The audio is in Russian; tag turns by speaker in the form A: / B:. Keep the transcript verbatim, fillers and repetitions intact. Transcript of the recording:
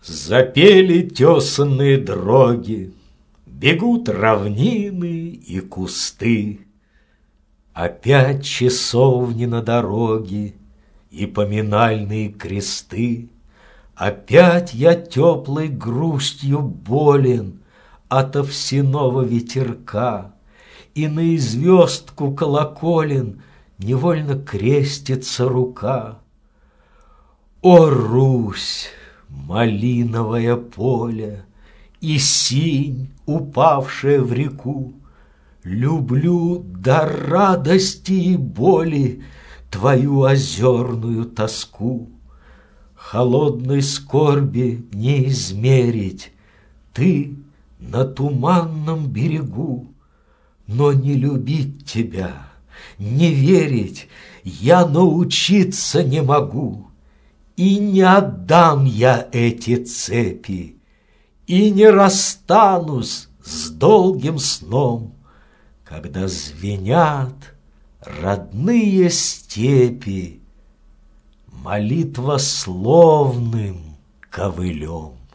A: Запели тесанные дроги, бегут равнины и кусты. Опять часовни на дороге и поминальные кресты. Опять я теплой грустью болен ото всеного ветерка, и на звездку колоколен невольно крестится рука. О, Русь, малиновое поле и синь, упавшая в реку, люблю до радости и боли твою озерную тоску. Холодной скорби не измерить, ты на туманном берегу, но не любить тебя, не верить я научиться не могу. И не отдам я эти цепи, и не расстанусь с долгим сном, когда звенят родные степи молитвословным ковылем.